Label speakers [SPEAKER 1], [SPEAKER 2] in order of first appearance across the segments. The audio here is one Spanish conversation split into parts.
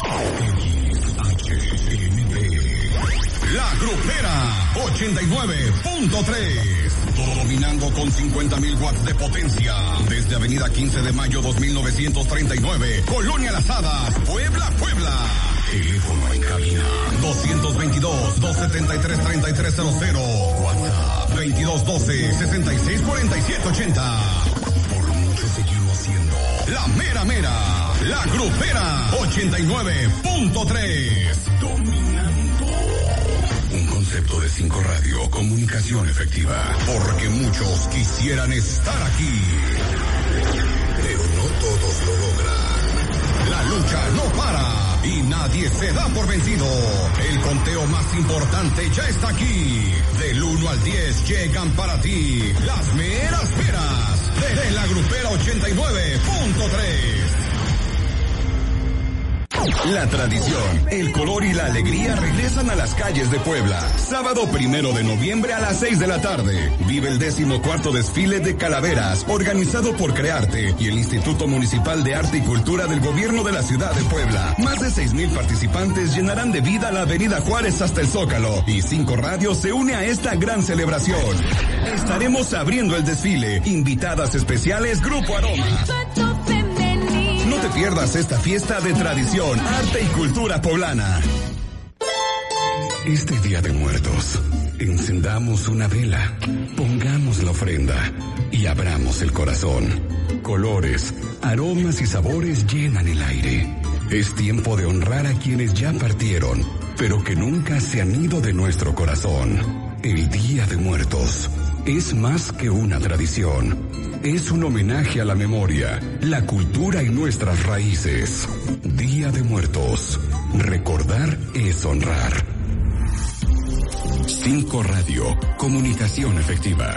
[SPEAKER 1] La Grupera 89.3. Dominando con 50.000 watts de potencia. Desde Avenida 15 de Mayo 2939. Colonia Las Hadas, Puebla. Teléfono en cabina 222-273-3300. WhatsApp 2212-664780. Por mucho seguimos siendo la mera. La Grupera 89.3. Dominando. Un concepto de 5 Radio, comunicación efectiva. Porque muchos quisieran estar aquí, pero no todos lo logran. La lucha no para y nadie se da por vencido. El conteo más importante ya está aquí. Del 1 al 10 llegan para ti las meras de la Grupera 89.3. La tradición, el color y la alegría regresan a las calles de Puebla. Sábado 1 de noviembre a las 6 de la tarde. Vive el 14º desfile de calaveras, organizado por Crearte y el Instituto Municipal de Arte y Cultura del Gobierno de la Ciudad de Puebla. Más de 6,000 participantes llenarán de vida la Avenida Juárez hasta el Zócalo. Y 5 Radio se une a esta gran celebración. Estaremos abriendo el desfile. Invitadas especiales, Grupo Aroma. No te pierdas esta fiesta de tradición, arte y cultura poblana. Este Día de Muertos, encendamos una vela, pongamos la ofrenda y abramos el corazón. Colores, aromas y sabores llenan el aire. Es tiempo de honrar a quienes ya partieron, pero que nunca se han ido de nuestro corazón. El Día de Muertos es más que una tradición. Es un homenaje a la memoria, la cultura y nuestras raíces. Día de Muertos. Recordar es honrar. 5 Radio. Comunicación efectiva.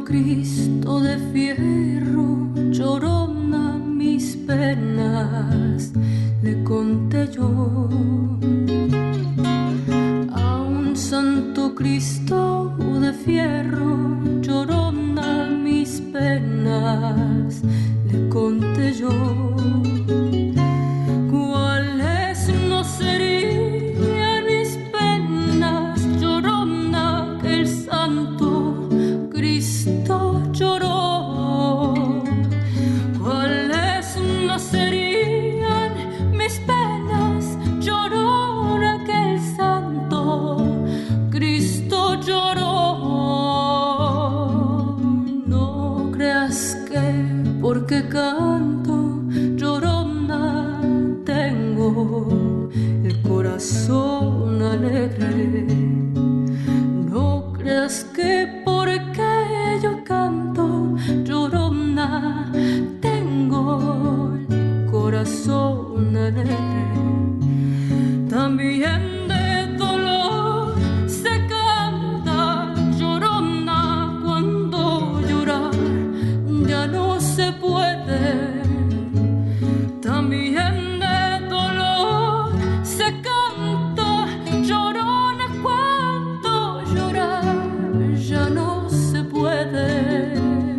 [SPEAKER 2] Cristo de fierro, llorona mis penas, le conté yo. A un santo Cristo de fierro, llorona mis penas, le conté yo. ¿Cuáles no serían mis penas, llorona, que el santo Cristo lloró? ¿Cuáles no serían mis penas, llorona, que el santo Cristo lloró? No creas que porque canto, llorona, tengo el corazón alegre. No creas que porque yo canto, llorona, tengo el corazón alegre. También de dolor se canta, llorona, cuando llorar ya no se puede. También de dolor se canta, llorona, cuando llorar ya no se puede.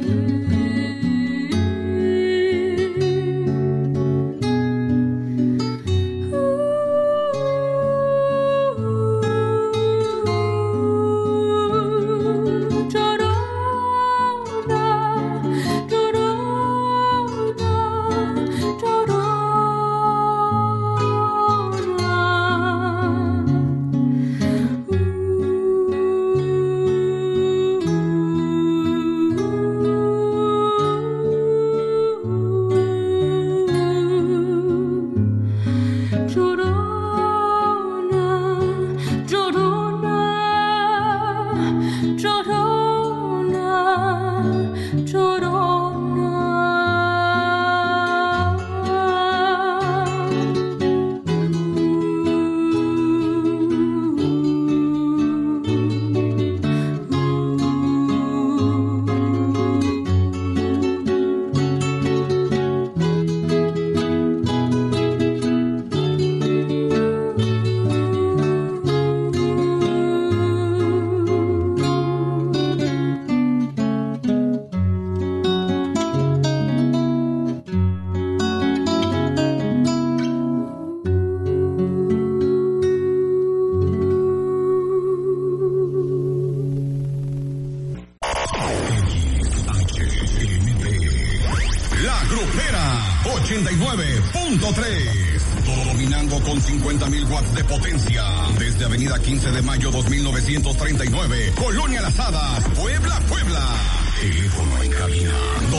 [SPEAKER 1] Dominando con 50,000 watts de potencia. Desde Avenida 15 de Mayo 2939, Colonia Las Hadas, Puebla, Puebla. Teléfono en cabina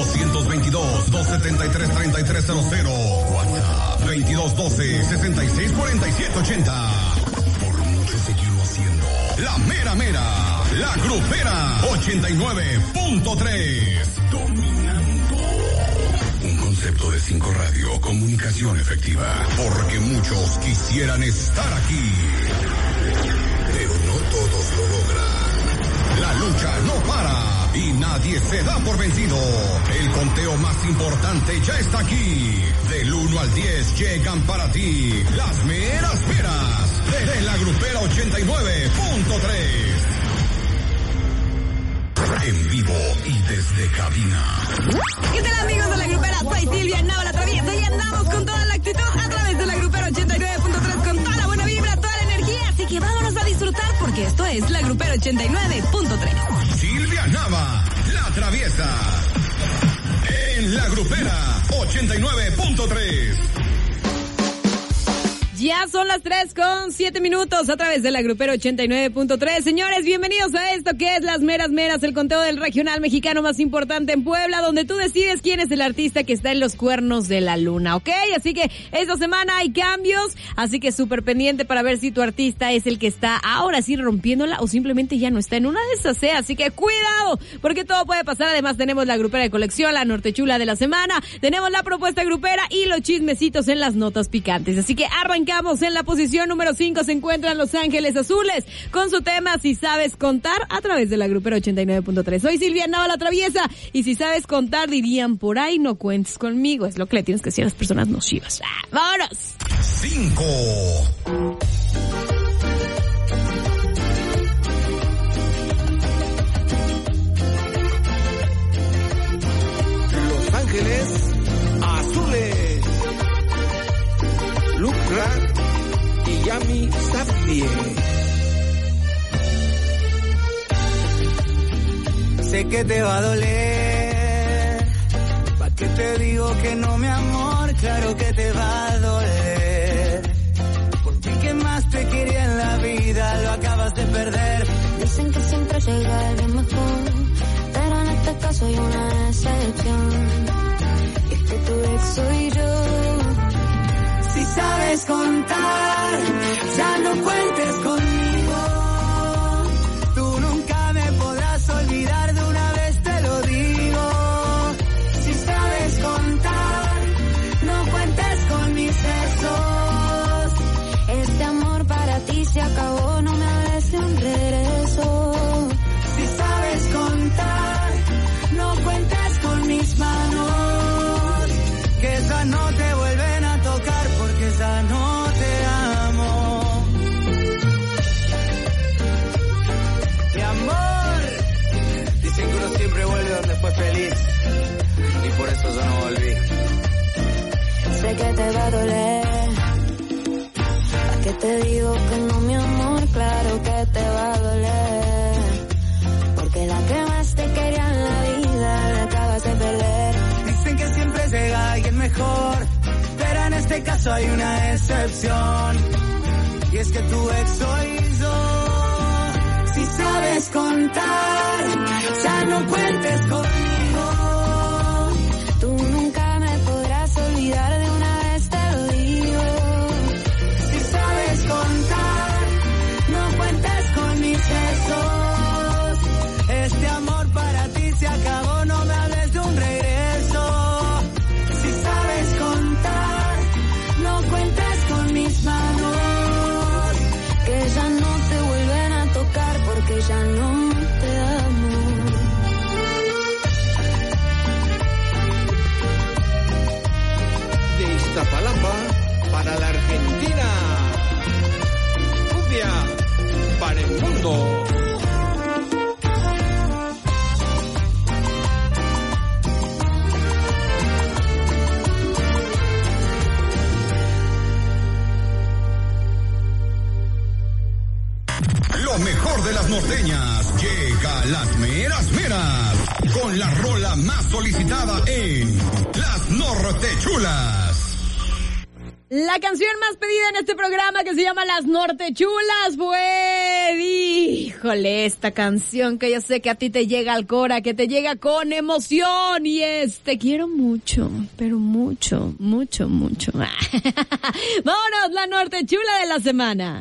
[SPEAKER 1] 222-273-3300. WhatsApp 2212-664780. Por mucho seguirlo haciendo. La mera mera. La Grupera 89.3. Dominando. Un concepto de 5 Radio, comunicación efectiva. Porque muchos quisieran estar aquí, pero no todos lo logran. La lucha no para y nadie se da por vencido. El conteo más importante ya está aquí. Del 1 al 10 llegan para ti las meras meras de la Grupera 89.3. En vivo y desde cabina.
[SPEAKER 3] ¿Qué tal, amigos de la Grupera? Soy Silvia Nava, la Traviesa, y andamos con toda la actitud a través de la Grupera 89.3 con toda la buena vibra, toda la energía. Así que vámonos a disfrutar porque esto es la Grupera 89.3.
[SPEAKER 1] Silvia Nava, la Traviesa. En la Grupera 89.3.
[SPEAKER 3] Ya son las 3:07 a través de la Grupera 89.3. Señores, bienvenidos a esto que es Las Meras Meras, el conteo del regional mexicano más importante en Puebla, donde tú decides quién es el artista que está en los cuernos de la luna, ¿ok? Así que esta semana hay cambios, así que súper pendiente para ver si tu artista es el que está ahora sí rompiéndola o simplemente ya no está en una de esas, ¿eh? Así que cuidado, porque todo puede pasar. Además tenemos la Grupera de colección, la Nortechula de la semana, tenemos la propuesta grupera y los chismecitos en las notas picantes. Así que arrancamos arrancamos. En la posición número 5 se encuentran Los Ángeles Azules con su tema Si Sabes Contar a través de la Grupera 89.3. Soy Silvia Nava la Traviesa y si sabes contar dirían por ahí no cuentes conmigo. Es lo que le tienes que decir a las personas nocivas. ¡Vámonos!
[SPEAKER 1] 5.
[SPEAKER 4] Los Ángeles Azules, Lucra y Yami Safdie.
[SPEAKER 5] Sé que te va a doler, ¿pa' qué te digo que no, mi amor? Claro que te va a doler, porque el que más te quería en la vida lo acabas de perder.
[SPEAKER 6] Dicen que siempre llega alguien mejor, pero en este caso hay una excepción, y es que tu ex soy yo.
[SPEAKER 5] Si sabes contar, ya no cuentes conmigo, tú nunca me podrás olvidar, de una vez te lo digo. Si sabes contar, no cuentes con mis besos,
[SPEAKER 6] Este amor para ti se acabó, no me hables de un regreso.
[SPEAKER 5] si sabes contar, no cuentes con mis manos, que esas no te vuelven a tocar porque ya no te amo. Mi amor, dicen que uno siempre vuelve donde fue feliz, y por eso yo no volví.
[SPEAKER 6] Sé que te va a doler, ¿pa' qué te digo que no, mi amor? Claro que te va a doler, porque la que más te quería en la vida la acabas de perder.
[SPEAKER 5] Dicen que siempre llega alguien mejor, pero en este caso hay una excepción, y es que tu ex soy yo. Si sabes contar, ya no cuentes conmigo,
[SPEAKER 6] Tú nunca me podrás olvidar, de una vez te lo digo.
[SPEAKER 5] si sabes contar, no cuentes con mis besos, este amor para ti se acabó, no me hables de un regreso. Si sabes contar, no cuentes con mis manos,
[SPEAKER 6] Que ya no te vuelven a tocar porque ya no te amo.
[SPEAKER 4] De Iztapalapa para la Argentina, cumbia para el mundo.
[SPEAKER 1] Lo mejor de las norteñas llega a Las Meras Meras con la rola más solicitada en Las Nortechulas.
[SPEAKER 3] La canción más pedida en este programa que se llama Las Nortechulas, pues, híjole, esta canción que yo sé que a ti te llega al cora, que te llega con emoción y te quiero mucho, pero mucho, mucho, mucho. Vámonos, la Nortechula de la semana.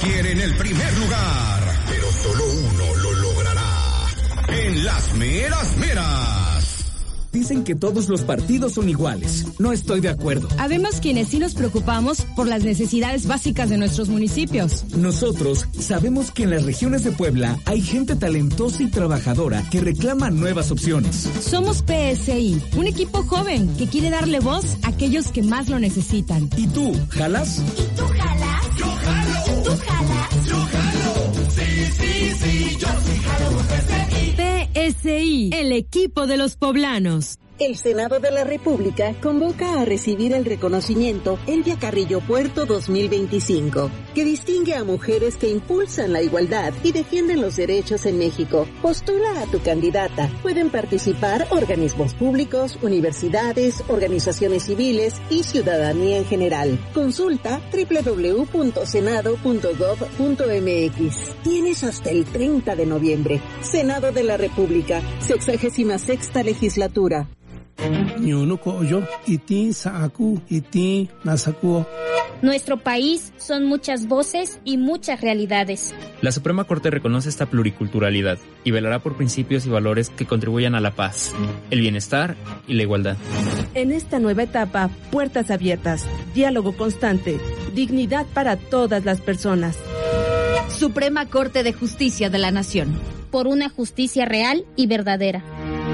[SPEAKER 1] quieren el primer lugar, pero solo uno lo logrará. En las meras meras.
[SPEAKER 7] Dicen que todos los partidos son iguales. No estoy de acuerdo.
[SPEAKER 3] Habemos quienes sí nos preocupamos por las necesidades básicas de nuestros municipios.
[SPEAKER 7] Nosotros sabemos que en las regiones de Puebla hay gente talentosa y trabajadora que reclama nuevas opciones.
[SPEAKER 3] Somos PSI, un equipo joven que quiere darle voz a aquellos que más lo necesitan.
[SPEAKER 7] ¿Y tú, jalas?
[SPEAKER 8] ¿Y tú jalas?
[SPEAKER 9] Yo jalo.
[SPEAKER 8] ¿Tú jalas?
[SPEAKER 9] Yo jalo. Sí, yo sí jalo.
[SPEAKER 3] PSI, el equipo de los poblanos.
[SPEAKER 10] El Senado de la República convoca a recibir el reconocimiento Elvia Carrillo Puerto 2025, que distingue a mujeres que impulsan la igualdad y defienden los derechos en México. Postula a tu candidata. Pueden participar organismos públicos, universidades, organizaciones civiles y ciudadanía en general. Consulta www.senado.gov.mx. Tienes hasta el 30 de noviembre. Senado de la República, 66ª legislatura.
[SPEAKER 11] Nuestro país son muchas voces y muchas realidades.
[SPEAKER 12] La Suprema Corte reconoce esta pluriculturalidad y velará por principios y valores que contribuyan a la paz, el bienestar y la igualdad.
[SPEAKER 13] En esta nueva etapa, puertas abiertas, diálogo constante, dignidad para todas las personas.
[SPEAKER 3] Suprema Corte de Justicia de la Nación.
[SPEAKER 11] Por una justicia real y verdadera.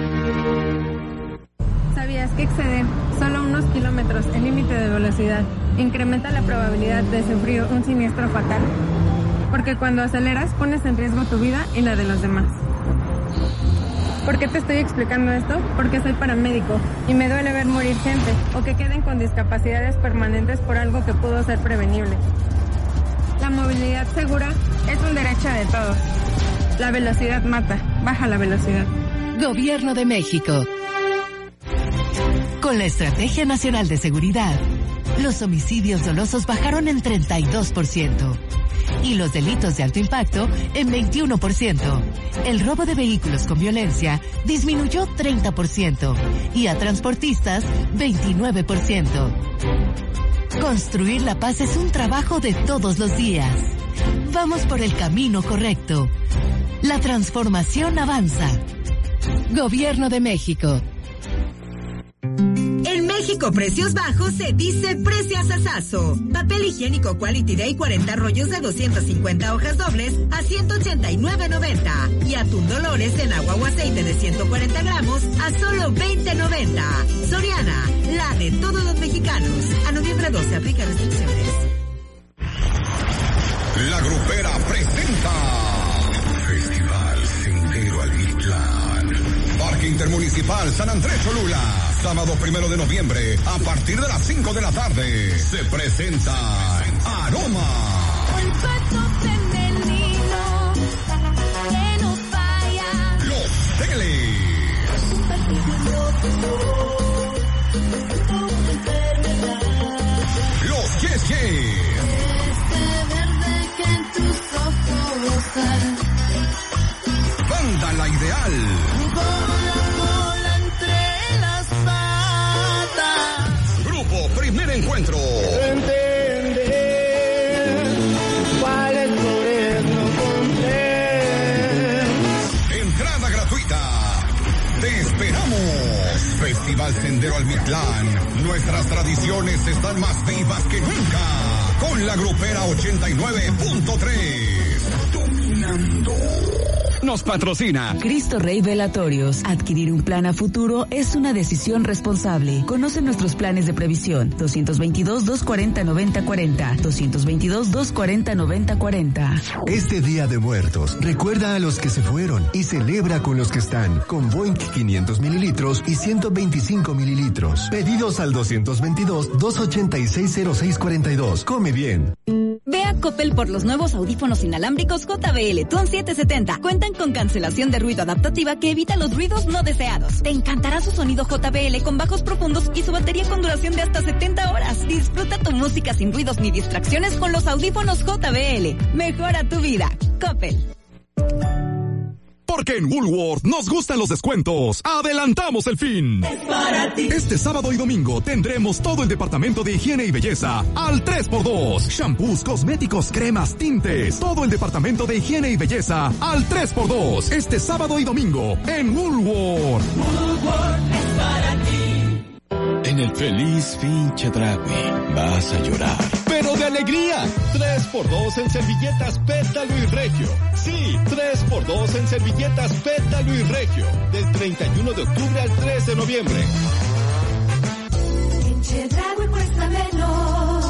[SPEAKER 14] ¿Sabías que exceder solo unos kilómetros el límite de velocidad incrementa la probabilidad de sufrir un siniestro fatal? Porque cuando aceleras pones en riesgo tu vida y la de los demás. ¿Por qué te estoy explicando esto? Porque soy paramédico y me duele ver morir gente o que queden con discapacidades permanentes por algo que pudo ser prevenible. La movilidad segura es un derecho de todos. La velocidad mata. Baja la velocidad.
[SPEAKER 15] Gobierno de México. Con la Estrategia Nacional de Seguridad, los homicidios dolosos bajaron en 32% y los delitos de alto impacto en 21%. El robo de vehículos con violencia disminuyó 30% y a transportistas 29%. Construir la paz es un trabajo de todos los días. Vamos por el camino correcto. La transformación avanza. Gobierno de México.
[SPEAKER 16] En México, precios bajos se dice preciasasazo. Papel higiénico Quality Day 40 rollos de 250 hojas dobles a $189.90. Y atún Dolores en agua o aceite de 140 gramos a solo $20.90. Soriana, la de todos los mexicanos. A noviembre 12 aplica restricciones.
[SPEAKER 1] La Grupera presenta Festival Sendero al Mictlán. Parque Intermunicipal San Andrés Cholula. Sábado 1 de noviembre, a partir de las 5 de la tarde, se presenta Aroma. Los Teles. Los Yes Yes. Banda La Ideal. Primer encuentro.
[SPEAKER 5] Entender cuál es no comprender.
[SPEAKER 1] Entrada gratuita. Te esperamos. Festival Sendero al Mictlán. Nuestras tradiciones están más vivas que nunca. Con la Grupera 89.3. Dominando. Nos patrocina
[SPEAKER 15] Cristo Rey Velatorios. Adquirir un plan a futuro es una decisión responsable. Conoce nuestros planes de previsión. 222-240-9040. 222-240-9040.
[SPEAKER 17] Este Día de Muertos, recuerda a los que se fueron y celebra con los que están. Con Boink 500 mililitros y 125 mililitros. Pedidos al 222-286-0642. Come bien.
[SPEAKER 18] Ve a Coppel por los nuevos audífonos inalámbricos JBL Tune 770. Cuentan con cancelación de ruido adaptativa que evita los ruidos no deseados. Te encantará su sonido JBL con bajos profundos y su batería con duración de hasta 70 horas. Disfruta tu música sin ruidos ni distracciones con los audífonos JBL. Mejora tu vida. Coppel.
[SPEAKER 19] Porque en Woolworth nos gustan los descuentos. ¡Adelantamos el fin!
[SPEAKER 9] Es para ti.
[SPEAKER 19] Este sábado y domingo tendremos todo el departamento de higiene y belleza al 3x2. Shampoos, cosméticos, cremas, tintes. Todo el departamento de higiene y belleza al 3x2. Este sábado y domingo en Woolworth.
[SPEAKER 9] Woolworth es para ti.
[SPEAKER 20] En el feliz fin Chedraui vas a llorar, pero de alegría. 3x2 en servilletas Pétalo y Regio. Sí, 3x2 en servilletas Pétalo y Regio. Del 31 de octubre al 3 de noviembre.
[SPEAKER 9] En Chedraui cuesta menos.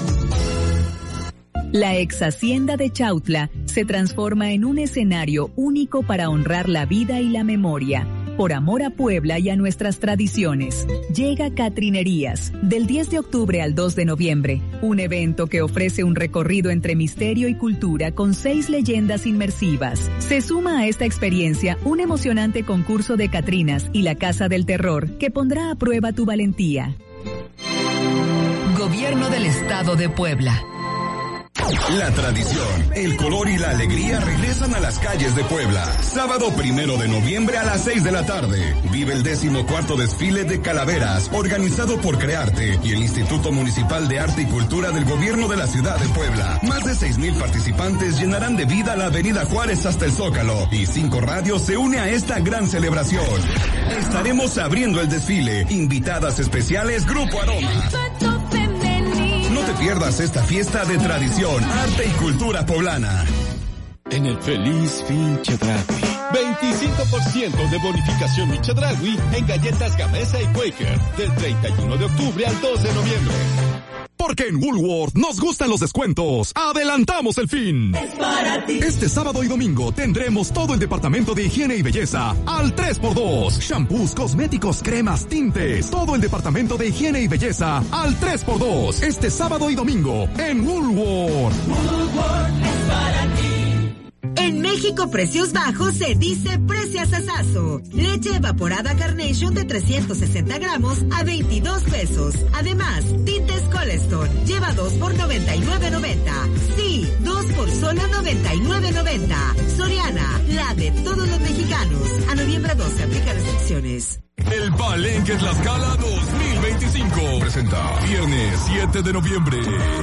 [SPEAKER 21] La ex hacienda de Chautla se transforma en un escenario único para honrar la vida y la memoria. Por amor a Puebla y a nuestras tradiciones, llega Catrinerías, del 10 de octubre al 2 de noviembre, un evento que ofrece un recorrido entre misterio y cultura con 6 leyendas inmersivas. Se suma a esta experiencia un emocionante concurso de Catrinas y la Casa del Terror que pondrá a prueba tu valentía.
[SPEAKER 15] Gobierno del Estado de Puebla.
[SPEAKER 1] La tradición, el color y la alegría regresan a las calles de Puebla. Sábado 1 de noviembre a las 6 de la tarde. Vive el 14º desfile de calaveras, organizado por Crearte y el Instituto Municipal de Arte y Cultura del Gobierno de la Ciudad de Puebla. Más de 6,000 participantes llenarán de vida la Avenida Juárez hasta el Zócalo. Y 5 radios se une a esta gran celebración. Estaremos abriendo el desfile. Invitadas especiales, Grupo Aroma. No te pierdas esta fiesta de tradición, arte y cultura poblana.
[SPEAKER 20] En el feliz fin Chedraui, 25% de bonificación mi Chedraui en galletas Gamesa y Quaker, del 31 de octubre al 2 de noviembre.
[SPEAKER 19] Porque en Woolworth nos gustan los descuentos. ¡Adelantamos el fin!
[SPEAKER 9] Es para ti.
[SPEAKER 19] Este sábado y domingo tendremos todo el departamento de higiene y belleza al 3x2. Shampoos, cosméticos, cremas, tintes. Todo el departamento de higiene y belleza al 3x2. Este sábado y domingo en Woolworth.
[SPEAKER 9] Woolworth es para ti.
[SPEAKER 16] En México, precios bajos se dice precios asazo. Leche evaporada Carnation de 360 gramos a 22 pesos. Además, tintes Colestone. Lleva 2 por $99.90. Sí, 2 por solo $99.90. Soriana, la de todos los mexicanos. A noviembre 12 aplica restricciones.
[SPEAKER 19] El Palenque Tlaxcala 2025 presenta viernes 7 de noviembre.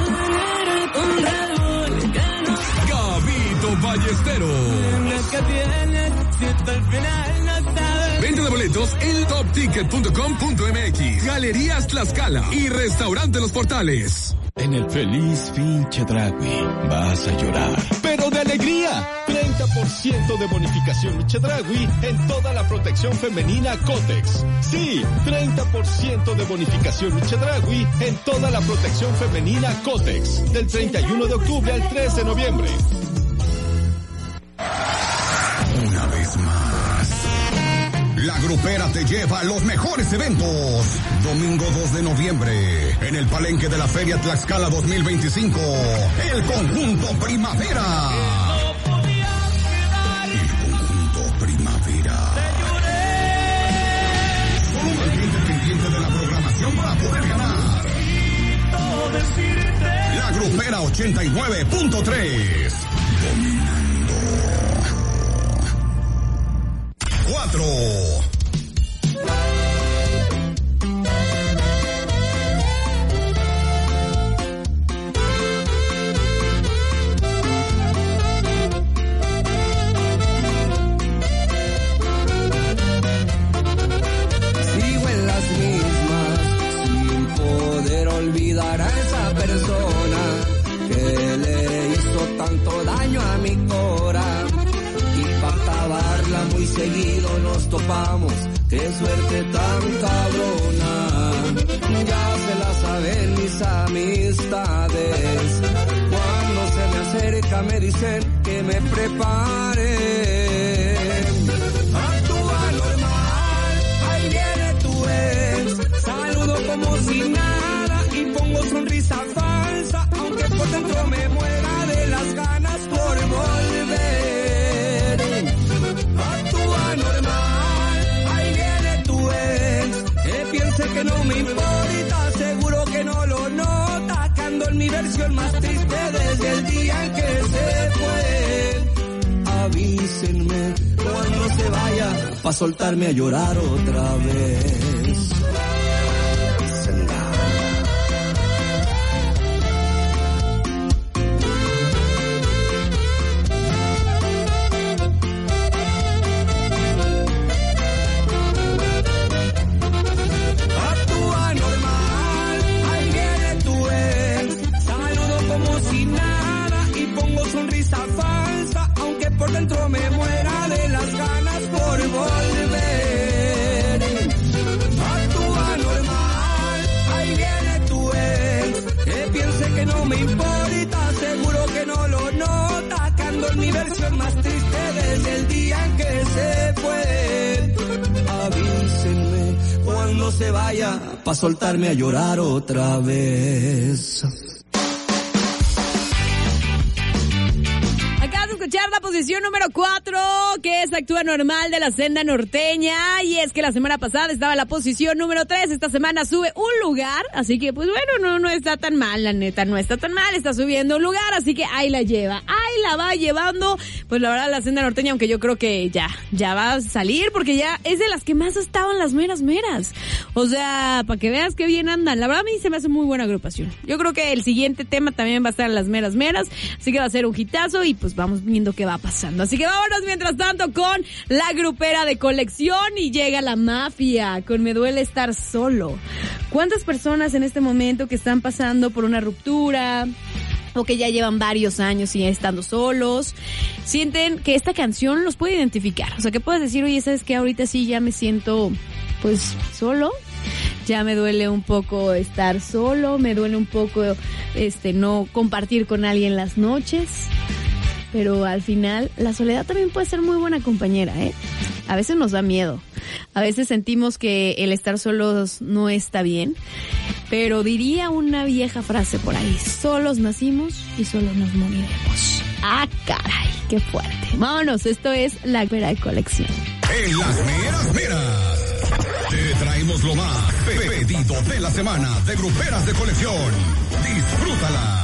[SPEAKER 19] Gabito Ballesteros. Venta de boletos en topticket.com.mx. Galerías Tlaxcala y Restaurante Los Portales.
[SPEAKER 20] En el feliz fin Chedraui vas a llorar, pero de alegría. 30% de bonificación mi Chedraui en toda la protección femenina Cotex. Sí, 30% de bonificación mi Chedraui en toda la protección femenina Cotex. Del 31 de octubre al 3 de noviembre.
[SPEAKER 1] Una vez más, la Grupera te lleva a los mejores eventos. Domingo 2 de noviembre, en el Palenque de la Feria Tlaxcala 2025, el Conjunto Primavera. El Conjunto Primavera. Solo mantente pendiente de la programación para poder ganar. La Grupera 89.3. Dominando. 4.
[SPEAKER 5] Sigo en las mismas, sin poder olvidar a esa persona que le hizo tanto daño a mi cora. Y para acabarla muy seguido nos topamos, qué suerte tan cabrona. Ya se la saben mis amistades, cuando se me acerca me dicen que me prepare. Actúa normal, ahí viene tu ex, saludo como si nada y pongo sonrisa falsa, aunque por dentro me muera de las ganas por volver. Actúa normal, ahí viene tu ex, que piense que no me importa, seguro que no lo nota, que ando en mi versión más triste desde el día en que se fue. Avísenme cuando pa' soltarme a llorar otra vez. Actúa normal, ahí viene tu ex. Saludo como si nada y pongo sonrisa falsa, aunque por dentro me muera de las ganas por volver. Actúa normal, ahí viene tu ex. Que piense que no me importa, seguro que no lo nota. Que ando en mi versión más triste desde el día en que se fue. Avísenme cuando se vaya, pa' soltarme a llorar otra vez.
[SPEAKER 3] Escuchar la posición número 4, que es Actúa Normal de la Senda Norteña, y es que la semana pasada estaba en la posición número 3, esta semana sube un lugar, así que pues bueno, no está tan mal, la neta, no está tan mal, está subiendo un lugar, así que ahí la lleva, ahí la va llevando, pues la verdad la Senda Norteña, aunque yo creo que ya va a salir, porque ya es de las que más estaban las meras, o sea, para que veas qué bien andan, la verdad a mí se me hace muy buena agrupación, yo creo que el siguiente tema también va a estar en las meras, así que va a ser un hitazo, y pues vamos viendo qué va pasando. Así que vámonos mientras tanto con la grupera de colección, y llega la mafia con Me Duele Estar Solo. ¿Cuántas personas en este momento que están pasando por una ruptura o que ya llevan varios años y estando solos, sienten que esta canción los puede identificar? O sea, que puedes decir, oye, ¿sabes qué? Ahorita sí ya me siento pues solo. Ya me duele un poco estar solo, me duele un poco no compartir con alguien las noches. Pero al final, la soledad también puede ser muy buena compañera, ¿eh? A veces nos da miedo. A veces sentimos que el estar solos no está bien. Pero diría una vieja frase por ahí: solos nacimos y solos nos moriremos. ¡Ah, caray! ¡Qué fuerte! Vámonos, esto es la grupera de colección.
[SPEAKER 1] En las meras, te traemos lo más pedido de la semana de gruperas de colección. ¡Disfrútala!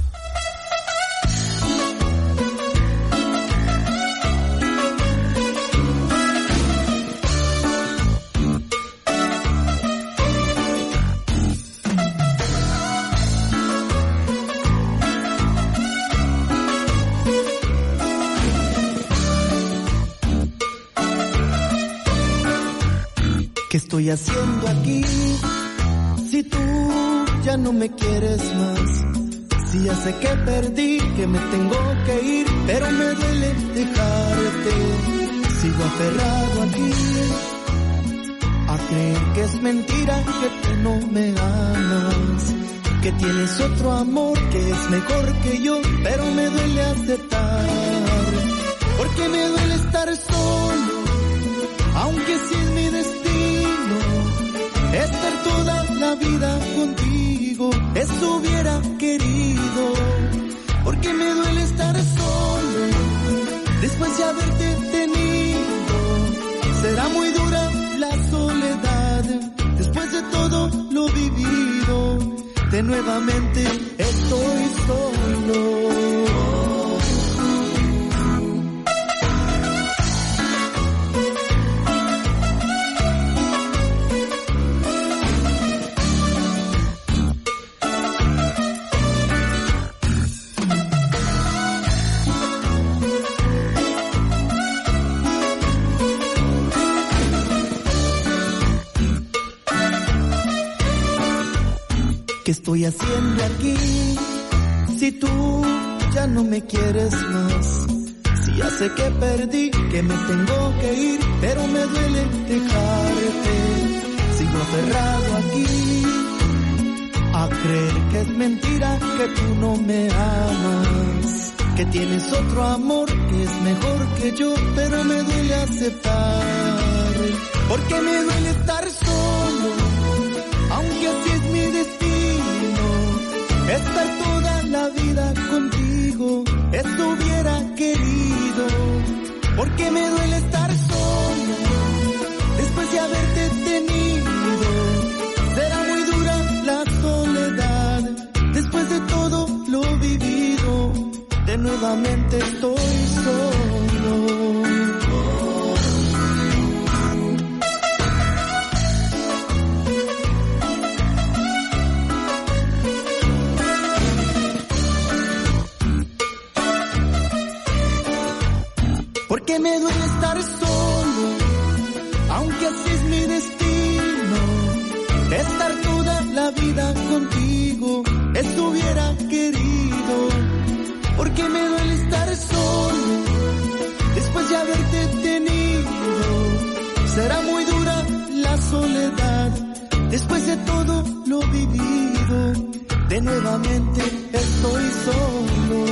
[SPEAKER 5] ¿Qué estoy haciendo aquí? Si tú ya no me quieres más, si ya sé que perdí, que me tengo que ir, pero me duele dejarte. Sigo aferrado aquí a creer que es mentira, que tú no me amas, que tienes otro amor que es mejor que yo, pero me duele aceptar, porque me duele estar solo, aunque sí es mi destino. Estar toda la vida contigo, eso hubiera querido, porque me duele estar solo, después de haberte tenido. Será muy dura la soledad, después de todo lo vivido, de nuevamente estoy solo. ¿Qué estoy haciendo aquí? Si tú ya no me quieres más, si ya sé que perdí, que me tengo que ir, pero me duele dejarte. Sigo aferrado aquí a creer que es mentira, que tú no me amas, que tienes otro amor que es mejor que yo, pero me duele aceptar, porque me duele estar solo, aunque así es mi destino. Estar toda la vida contigo, eso hubiera querido, porque me duele estar solo, después de haberte tenido. Será muy dura la soledad, después de todo lo vivido, de nuevamente estoy solo. Porque me duele estar solo, aunque así es mi destino. Estar toda la vida contigo, eso hubiera querido. Porque me duele estar solo, después de haberte tenido. Será muy dura la soledad, después de todo lo vivido. De nuevamente estoy solo.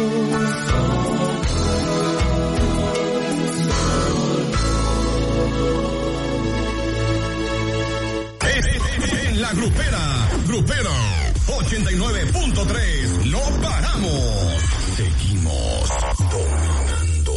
[SPEAKER 1] En la Grupera 89.3, no paramos. Seguimos dominando.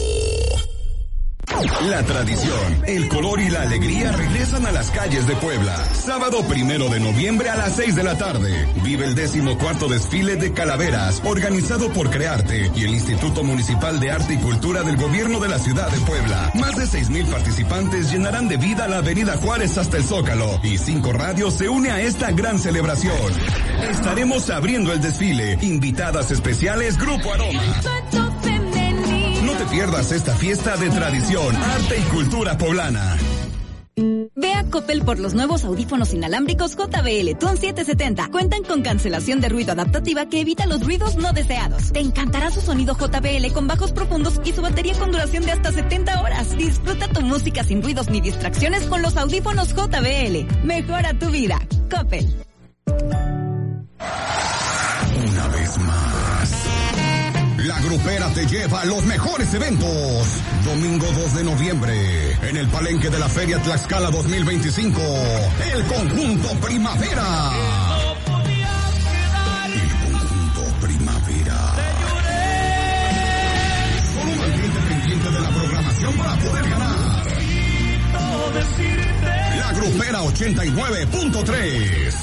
[SPEAKER 1] La tradición, el color y la alegría regresan a las calles de Puebla. Sábado 1 de noviembre a las 6 de la tarde. Vive el 14º desfile de calaveras, organizado por Crearte y el Instituto Municipal de Arte y Cultura del Gobierno de la Ciudad de Puebla. Más de 6,000 participantes llenarán de vida la Avenida Juárez hasta el Zócalo. Y 5 radios se une a esta gran celebración. Estaremos abriendo el desfile. Invitadas especiales, Grupo Aroma. No te pierdas esta fiesta de tradición, arte y cultura poblana.
[SPEAKER 18] Ve a Coppel por los nuevos audífonos inalámbricos JBL Tune 770. Cuentan con cancelación de ruido adaptativa que evita los ruidos no deseados. Te encantará su sonido JBL con bajos profundos y su batería con duración de hasta 70 horas. Disfruta tu música sin ruidos ni distracciones con los audífonos JBL. Mejora tu vida. Coppel.
[SPEAKER 1] Una vez más, la Grupera te lleva a los mejores eventos. Domingo 2 de noviembre, en el Palenque de la Feria Tlaxcala 2025, el Conjunto Primavera. El Conjunto Primavera. Solo mantente pendiente de la programación para poder ganar. La Grupera 89.3.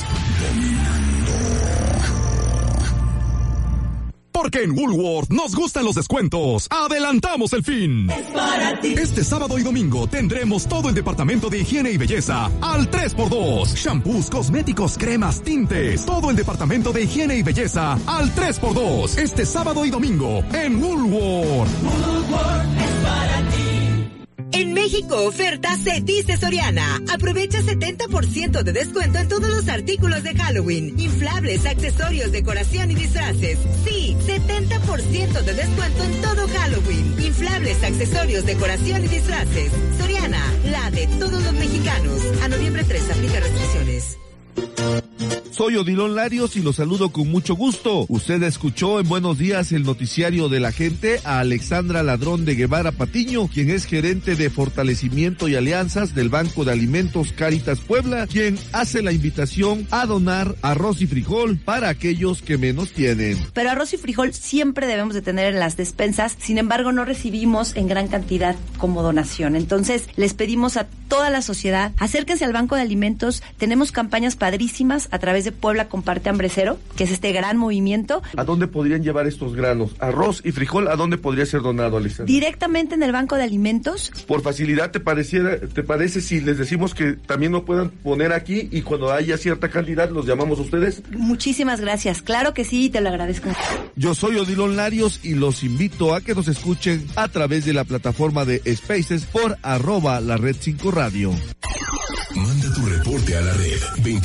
[SPEAKER 19] Porque en Woolworth nos gustan los descuentos. ¡Adelantamos el fin!
[SPEAKER 9] Es para ti.
[SPEAKER 19] Este sábado y domingo tendremos todo el departamento de higiene y belleza al 3x2. Shampoos, cosméticos, cremas, tintes. Todo el departamento de higiene y belleza al 3x2. Este sábado y domingo en Woolworth.
[SPEAKER 9] Woolworth es para ti.
[SPEAKER 16] En México oferta se dice Soriana. Aprovecha 70% de descuento en todos los artículos de Halloween, inflables, accesorios, decoración y disfraces. Sí, 70% de descuento en todo Halloween, inflables, accesorios, decoración y disfraces. Soriana, la de todos los mexicanos. A noviembre 3 aplica restricciones.
[SPEAKER 2] Soy Odilon Larios y los saludo con mucho gusto. Usted escuchó en Buenos Días el noticiario de la gente a Alexandra Ladrón de Guevara Patiño, quien es gerente de fortalecimiento y alianzas del Banco de Alimentos Cáritas Puebla, quien hace la invitación a donar arroz y frijol para aquellos que menos tienen.
[SPEAKER 22] Pero arroz y frijol siempre debemos de tener en las despensas, sin embargo no recibimos en gran cantidad como donación. Entonces les pedimos a toda la sociedad, acérquense al Banco de Alimentos, tenemos campañas padrísimas a través de Puebla Comparte Hambre Cero, que es este gran movimiento.
[SPEAKER 2] ¿A dónde podrían llevar estos granos? Arroz y frijol, ¿a dónde podría ser donado, Alexandra?
[SPEAKER 22] Directamente en el Banco de Alimentos.
[SPEAKER 2] Por facilidad, ¿te parece si les decimos que también lo puedan poner aquí y cuando haya cierta cantidad los llamamos a ustedes?
[SPEAKER 22] Muchísimas gracias, claro que sí, te lo agradezco.
[SPEAKER 2] Yo soy Odilon Larios y los invito a que nos escuchen a través de la plataforma de Spaces por @la Red 5 Radio.
[SPEAKER 1] Manda tu reporte a la red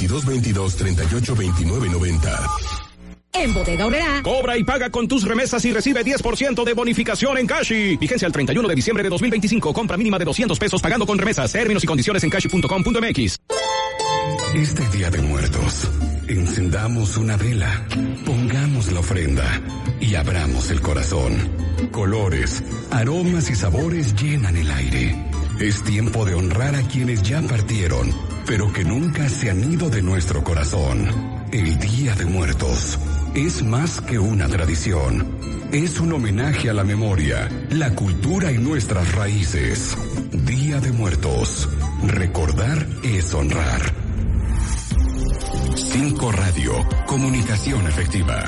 [SPEAKER 1] 2222-382990.
[SPEAKER 3] En Bodega Aurrerá.
[SPEAKER 4] Cobra y paga con tus remesas y recibe 10% de bonificación en Cashi. Vigencia el 31 de diciembre de 2025. Compra mínima de 200 pesos pagando con remesas. Términos y condiciones en cashi.com.mx.
[SPEAKER 1] Este Día de Muertos, encendamos una vela, pongamos la ofrenda y abramos el corazón. Colores, aromas y sabores llenan el aire. Es tiempo de honrar a quienes ya partieron, pero que nunca se han ido de nuestro corazón. El Día de Muertos es más que una tradición. Es un homenaje a la memoria, la cultura y nuestras raíces. Día de Muertos. Recordar es honrar. 5 Radio. Comunicación efectiva.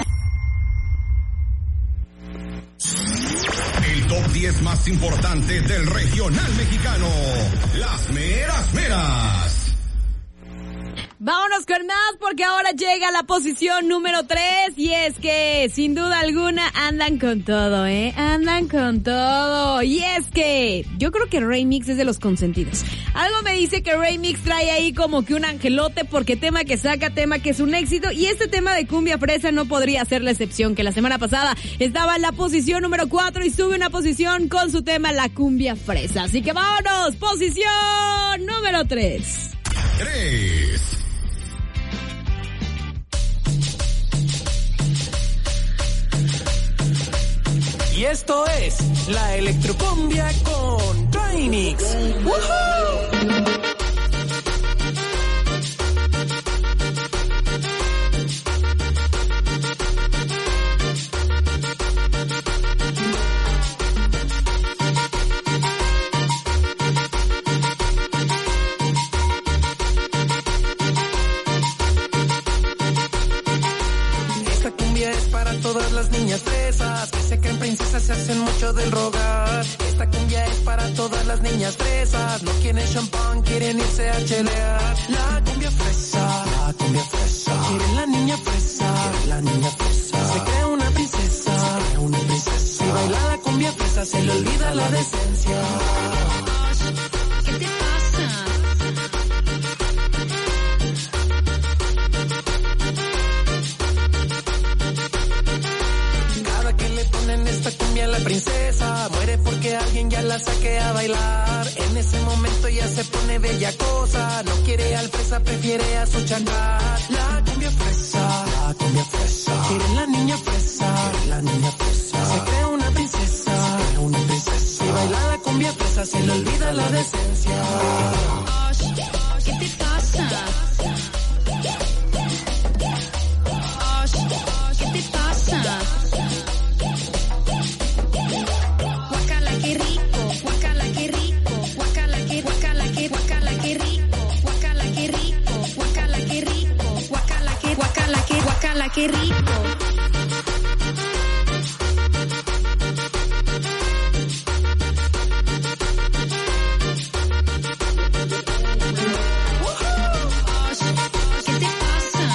[SPEAKER 1] El top 10 más importante del regional mexicano. Las meras meras.
[SPEAKER 3] Vámonos con más porque ahora llega la posición número 3 y es que sin duda alguna andan con todo, andan con todo. Y es que yo creo que Remix es de los consentidos. Algo me dice que Remix trae ahí como que un angelote porque tema que saca, tema que es un éxito y este tema de Cumbia Fresa no podría ser la excepción, que la semana pasada estaba en la posición número 4 y sube una posición con su tema La Cumbia Fresa. Así que vámonos, posición número 3.
[SPEAKER 1] 3.
[SPEAKER 5] Y esto es la Electrocumbia con Remix. ¡Woohoo! Todas las niñas fresas que se creen princesas se hacen mucho del rogar. Esta cumbia es para todas las niñas fresas, no quieren champán, quieren irse a chelear. La cumbia fresa, quiere la niña fresa, se cree una princesa, si baila la cumbia fresa se le olvida la decencia.
[SPEAKER 11] ¿Qué te pasa?
[SPEAKER 5] Esta cumbia la princesa muere porque alguien ya la saque a bailar. En ese momento ya se pone bella cosa, no quiere al fresa, prefiere a su chacal. La cumbia fresa, quiere la niña fresa, se cree una princesa, si baila la cumbia fresa se le olvida la decencia.
[SPEAKER 11] ¿Qué te pasa? ¿Qué te pasa? Qué rico. ¿Qué te pasa?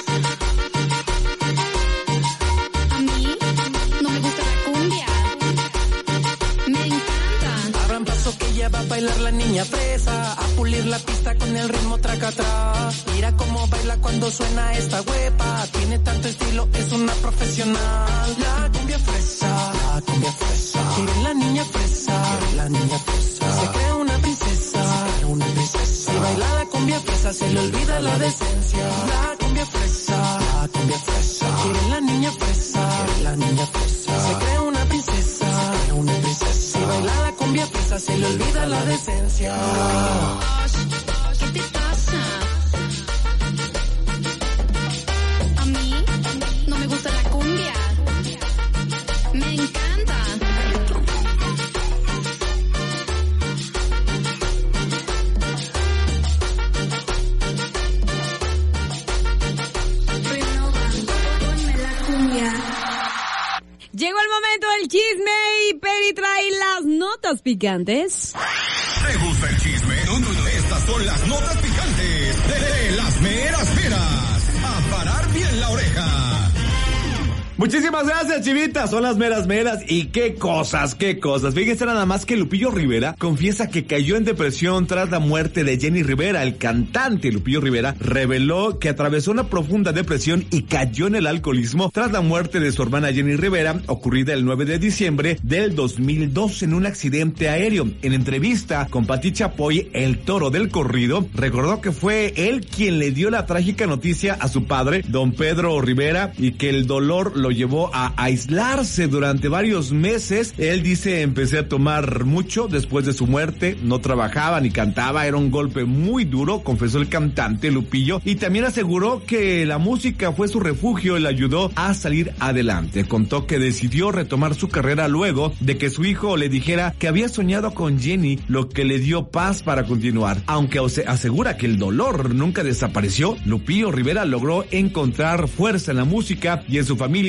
[SPEAKER 11] A mí no me gusta la cumbia. Me encanta.
[SPEAKER 5] Abran paso que ya va a bailar la niña fresa, a pulir la pista con el ritmo tracatrá. Mira cómo baila cuando suena esta huepa, tiene tanto estilo, es una profesional. La cumbia fresa, quiere la niña fresa, se cree una princesa, si baila la cumbia fresa se le olvida la decencia. La cumbia fresa, quiere la niña fresa, se cree una princesa, si baila la cumbia fresa se le olvida la decencia.
[SPEAKER 11] ¿Qué te pasa? A mí no me gusta la cumbia. Me encanta. Ponme la cumbia.
[SPEAKER 3] Llegó el momento del chisme y Peri trae las notas picantes.
[SPEAKER 1] ¿Te gusta el chisme? No. Estas son las notas picantes de las meras meras. A parar bien la oreja.
[SPEAKER 2] Muchísimas gracias, Chivita. Son las meras meras. Y qué cosas. Fíjense nada más que Lupillo Rivera confiesa que cayó en depresión tras la muerte de Jenny Rivera. El cantante Lupillo Rivera reveló que atravesó una profunda depresión y cayó en el alcoholismo tras la muerte de su hermana Jenny Rivera, ocurrida el 9 de diciembre del 2002 en un accidente aéreo. En entrevista con Pati Chapoy, el toro del corrido, recordó que fue él quien le dio la trágica noticia a su padre, don Pedro Rivera, y que el dolor lo llevó a aislarse durante varios meses. Él dice: empecé a tomar mucho después de su muerte, no trabajaba ni cantaba, era un golpe muy duro, confesó el cantante Lupillo, y también aseguró que la música fue su refugio y le ayudó a salir adelante. Contó que decidió retomar su carrera luego de que su hijo le dijera que había soñado con Jenny, lo que le dio paz para continuar. Aunque asegura que el dolor nunca desapareció, Lupillo Rivera logró encontrar fuerza en la música y en su familia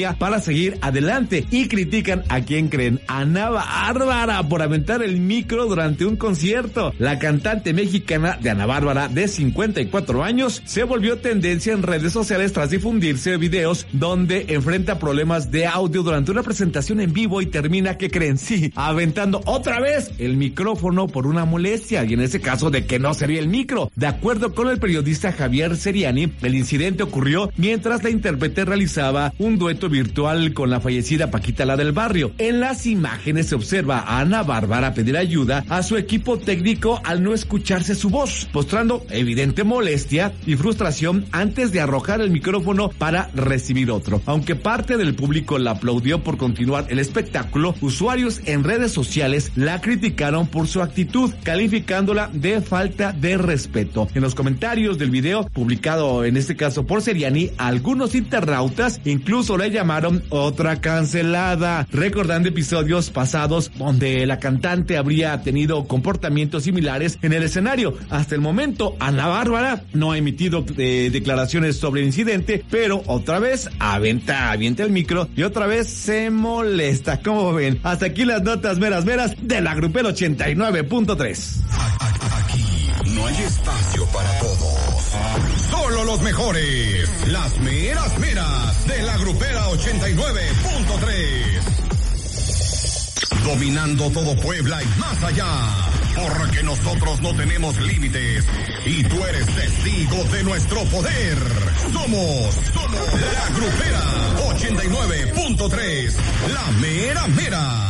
[SPEAKER 6] todavía para seguir adelante y critican a quien creen, a Ana Bárbara por aventar el micro durante un concierto. La cantante mexicana de Ana Bárbara, de 54 años, se volvió tendencia en redes sociales tras difundirse videos donde enfrenta problemas de audio durante una presentación en vivo y termina, ¿qué creen? Sí, aventando otra vez el micrófono por una molestia, y en ese caso de que no servía el micro. De acuerdo con el periodista Javier Seriani, el incidente ocurrió mientras la intérprete realizaba un dueto virtual con la fallecida Paquita la del Barrio. En las imágenes se observa a Ana Bárbara pedir ayuda a su equipo técnico al no escucharse su voz, mostrando evidente molestia y frustración antes de arrojar el micrófono para recibir otro. Aunque parte del público la aplaudió por continuar el espectáculo, usuarios en redes sociales la criticaron por su actitud, calificándola de falta de respeto. En los comentarios del video, publicado en este caso por Seriani, algunos internautas incluso le llamaron otra cancelada, recordando episodios pasados donde la cantante habría tenido comportamientos similares en el escenario. Hasta el momento, Ana Bárbara no ha emitido declaraciones sobre el incidente, pero otra vez avienta el micro y otra vez se molesta. ¿Cómo ven? Hasta aquí las notas meras de la Grupera 89.3.
[SPEAKER 1] Aquí no hay espacio para todos. Solo los mejores. Las meras de la Grupera 89.3. Dominando todo Puebla y más allá. Porque nosotros no tenemos límites y tú eres testigo de nuestro poder. Somos la Grupera 89.3, la mera.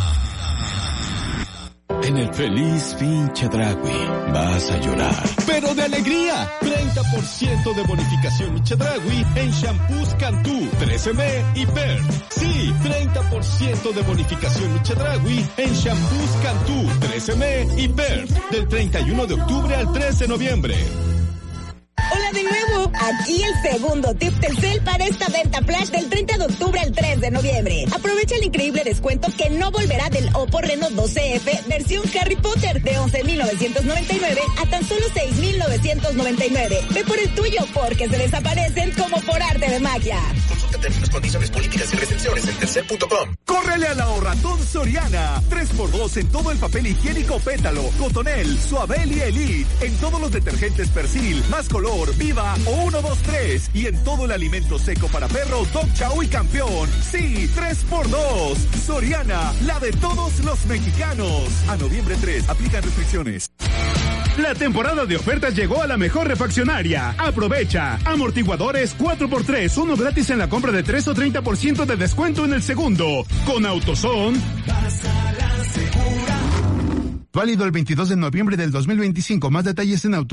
[SPEAKER 20] En el feliz fin Chedraui vas a llorar, pero de alegría. 30% de bonificación Chedraui en shampoos Cantú, 13M y PER. Sí, 30% de bonificación Chedraui en shampoos Cantú, 13M y PER. Del 31 de octubre al 3 de noviembre.
[SPEAKER 7] Hola de nuevo, aquí el segundo tip Telcel para esta venta flash del 30 de octubre al 3 de noviembre. Aprovecha el increíble descuento que no volverá del Oppo Reno 12F versión Harry Potter de 11,999 a tan solo 6,999. Ve por el tuyo porque se desaparecen como por arte de magia.
[SPEAKER 23] Consulta términos, condiciones, políticas y restricciones en Telcel.com.
[SPEAKER 24] ¡Córrele a la ahorratón Soriana! 3x2 en todo el papel higiénico Pétalo, Cotonel, Suabel y Elite. En todos los detergentes Persil, Más Color, Viva o 1, 2, 3. Y en todo el alimento seco para perros, Dog Chow y Campeón. Sí, 3x2. Soriana, la de todos los mexicanos. A noviembre 3, aplican restricciones.
[SPEAKER 25] La temporada de ofertas llegó a la mejor refaccionaria. Aprovecha. Amortiguadores 4x3, uno gratis en la compra de 3 o 30% de descuento en el segundo. Con AutoZone.
[SPEAKER 24] Vas a la segura.
[SPEAKER 25] Válido el 22 de noviembre del 2025. Más detalles en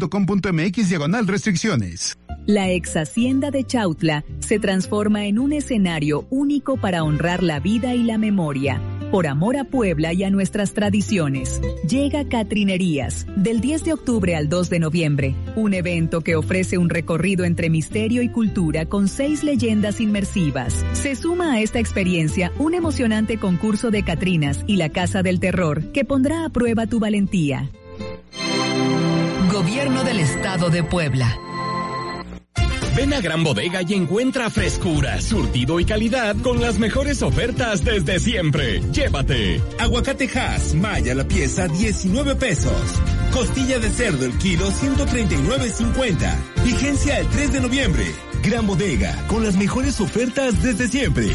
[SPEAKER 25] autozone.com.mx/restricciones.
[SPEAKER 21] La ex hacienda de Chautla se transforma en un escenario único para honrar la vida y la memoria. Por amor a Puebla y a nuestras tradiciones, llega Catrinerías, del 10 de octubre al 2 de noviembre, un evento que ofrece un recorrido entre misterio y cultura con 6 leyendas inmersivas. Se suma a esta experiencia un emocionante concurso de Catrinas y la Casa del Terror que pondrá a prueba tu valentía.
[SPEAKER 15] Gobierno del Estado de Puebla.
[SPEAKER 4] Ven a Gran Bodega y encuentra frescura, surtido y calidad con las mejores ofertas desde siempre. Llévate.
[SPEAKER 26] Aguacate Hass, malla la pieza, 19 pesos. Costilla de cerdo el kilo, 139.50. Vigencia el 3 de noviembre. Gran Bodega, con las mejores ofertas desde siempre.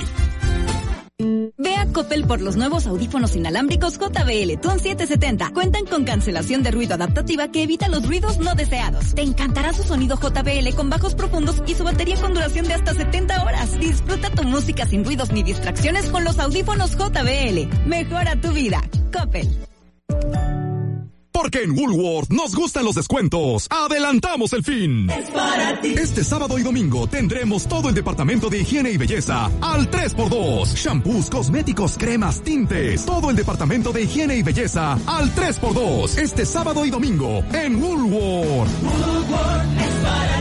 [SPEAKER 18] Ve a Coppel por los nuevos audífonos inalámbricos JBL Tune 770. Cuentan con cancelación de ruido adaptativa que evita los ruidos no deseados. Te encantará su sonido JBL con bajos profundos y su batería con duración de hasta 70 horas. Disfruta tu música sin ruidos ni distracciones con los audífonos JBL. Mejora tu vida. Coppel.
[SPEAKER 19] Porque en Woolworth nos gustan los descuentos. ¡Adelantamos el fin!
[SPEAKER 9] Es para ti.
[SPEAKER 19] Este sábado y domingo tendremos todo el departamento de higiene y belleza al 3x2. Shampoos, cosméticos, cremas, tintes. Todo el departamento de higiene y belleza al 3x2. Este sábado y domingo en Woolworth.
[SPEAKER 9] Woolworth es para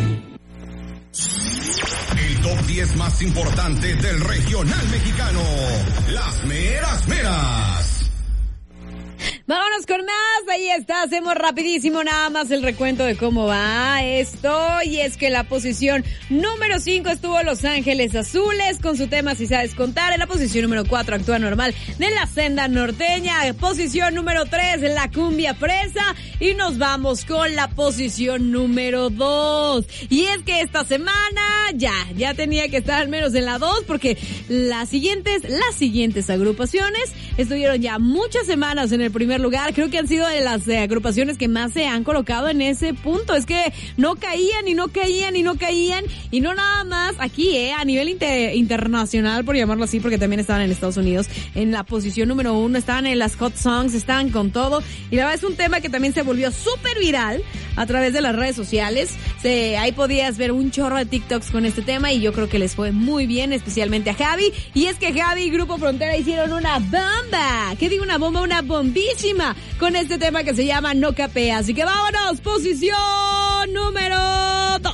[SPEAKER 9] ti.
[SPEAKER 1] El top 10 más importante del regional mexicano. Las meras.
[SPEAKER 3] Vámonos con más ahí está, hacemos rapidísimo nada más el recuento de cómo va esto, y es que la posición número 5 estuvo Los Ángeles Azules con su tema Si Sabes Contar. En la posición número 4 Actúa Normal de La Senda Norteña. Posición número 3 La Cumbia Fresa, y nos vamos con la posición número 2. Y es que esta semana ya tenía que estar al menos en la 2, porque las siguientes agrupaciones estuvieron ya muchas semanas en el primer lugar. Creo que han sido de las agrupaciones que más se han colocado en ese punto. Es que no caían y no caían y no caían, y no nada más aquí, a nivel internacional, por llamarlo así, porque también estaban en Estados Unidos en la posición número 1, estaban en las Hot Songs, estaban con todo, y la verdad es un tema que también se volvió súper viral a través de las redes sociales. Ahí podías ver un chorro de TikToks con este tema, y yo creo que les fue muy bien, especialmente a Javi. Y es que Javi y Grupo Frontera hicieron una bomba, ¿qué digo una bomba? Una bombísima con este tema que se llama No Capea. Así que vámonos, posición número 2.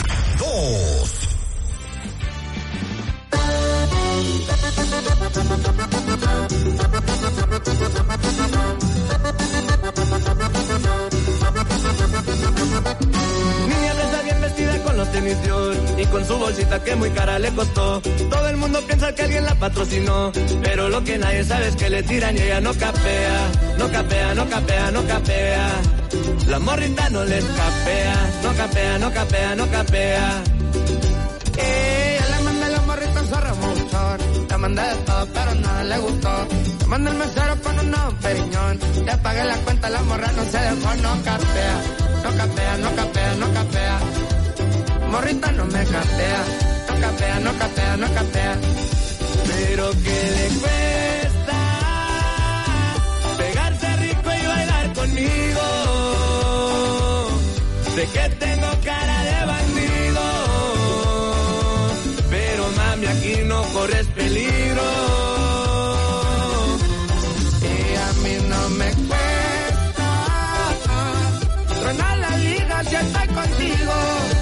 [SPEAKER 5] Niña está bien vestida con los tenis Dior y con su bolsita que muy cara le costó. Todo el mundo piensa que alguien la patrocinó, pero lo que nadie sabe es que le tiran y ella no capea. No capea, no capea, no capea. La morrita no les capea. No capea, no capea, no capea. Ella le manda la morrita en su remochón. La mandé de todo pero nada le gustó. Le manda el mesero con un nuevo periñón. Le pagué la cuenta, la morra no se dejó. No capea. No capea, no capea, no capea. Morrita no me capea. No capea, no capea, no capea. Pero que le cuesta pegarse rico y bailar conmigo. Sé que tengo cara de bandido, pero mami aquí no corres peligro. Y a mí no me cuesta tronar la liga si estoy contigo.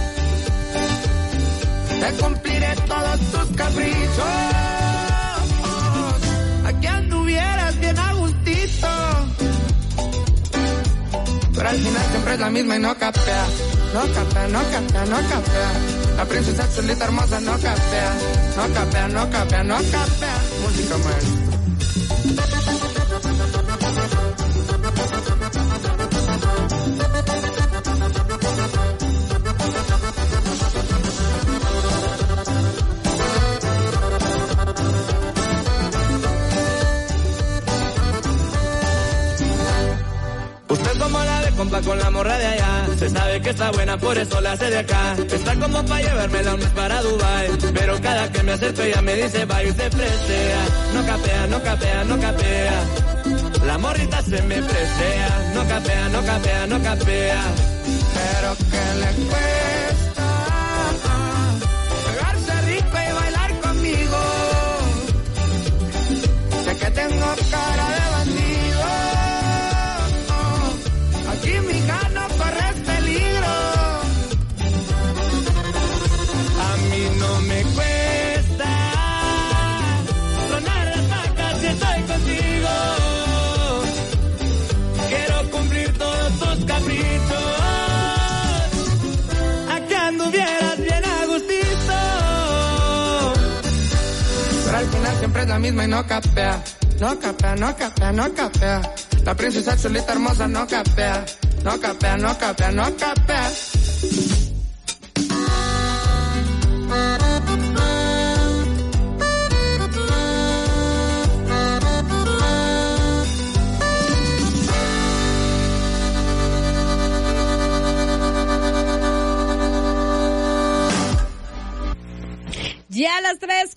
[SPEAKER 5] Te cumpliré todos tus caprichos. Aquí anduvieras bien a gustito, pero al final siempre es la misma y no capea. No capea, no capea, no capea. La princesa chulita hermosa no capea. No capea, no capea, no capea. Música maestra. Como la ve compa con la morra de allá. Se sabe que está buena, por eso la hace de acá. Está como pa' llevármela un mes para Dubai, pero cada que me acerco ella me dice va y se presea. No capea, no capea, no capea. La morrita se me presea. No capea, no capea, no capea. Pero que le cuesta pegarse rico y bailar conmigo. Sé que tengo cara de bandido. Aquí mi gano corres peligro. A mí no me cuesta tronar las vacas si estoy contigo. Quiero cumplir todos tus caprichos. A que anduvieras bien a gustito, pero al final siempre es la misma y no capea. No capea, no capea, no capea. La princesa chulita hermosa no capea. No capea, no capea, no capea.
[SPEAKER 3] Ya a las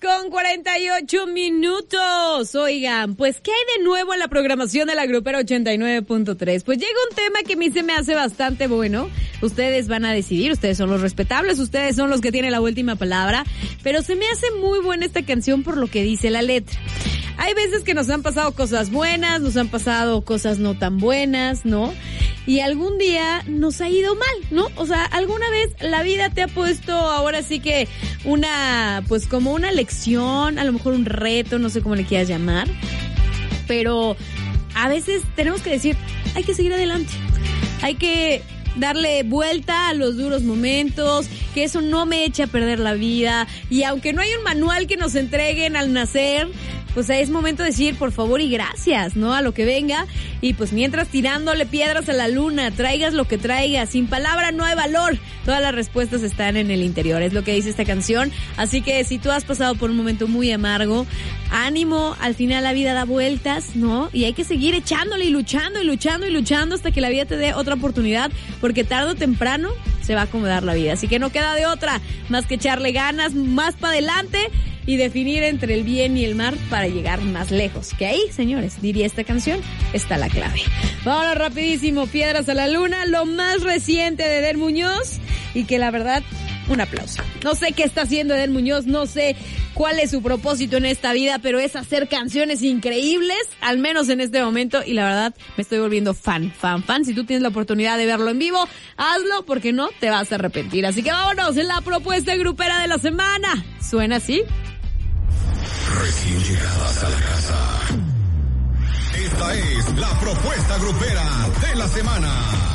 [SPEAKER 3] 3:48. Oigan, pues, ¿qué hay de nuevo en la programación de la Grupera 89.3? Pues llega un tema que a mí se me hace bastante bueno. Ustedes van a decidir, ustedes son los respetables, ustedes son los que tienen la última palabra. Pero se me hace muy buena esta canción por lo que dice la letra. Hay veces que nos han pasado cosas buenas, nos han pasado cosas no tan buenas, ¿no? Y algún día nos ha ido mal, ¿no? O sea, alguna vez la vida te ha puesto ahora sí que pues como una lección, a lo mejor un reto, no sé cómo le quieras llamar. Pero a veces tenemos que decir, hay que seguir adelante. Hay que darle vuelta a los duros momentos, que eso no me eche a perder la vida. Y aunque no hay un manual que nos entreguen al nacer, pues es momento de decir por favor y gracias, ¿no? A lo que venga. Y pues mientras tirándole piedras a la luna, traigas lo que traigas, sin palabra no hay valor. Todas las respuestas están en el interior, es lo que dice esta canción. Así que si tú has pasado por un momento muy amargo, ánimo, al final la vida da vueltas, ¿no? Y hay que seguir echándole y luchando y luchando y luchando hasta que la vida te dé otra oportunidad, porque tarde o temprano se va a acomodar la vida. Así que no queda de otra más que echarle ganas, más para adelante y definir entre el bien y el mal para llegar más lejos. Que ahí, señores, diría esta canción, está la clave. Vámonos rapidísimo, Piedras a la Luna, lo más reciente de Eder Muñoz, y que la verdad, un aplauso. No sé qué está haciendo Eder Muñoz, no sé cuál es su propósito en esta vida, pero es hacer canciones increíbles, al menos en este momento, y la verdad me estoy volviendo fan. Si tú tienes la oportunidad de verlo en vivo, hazlo, porque no te vas a arrepentir. Así que vámonos en la propuesta grupera de la semana. Suena así.
[SPEAKER 1] Recién llegadas a la casa. Esta es la propuesta grupera de la semana.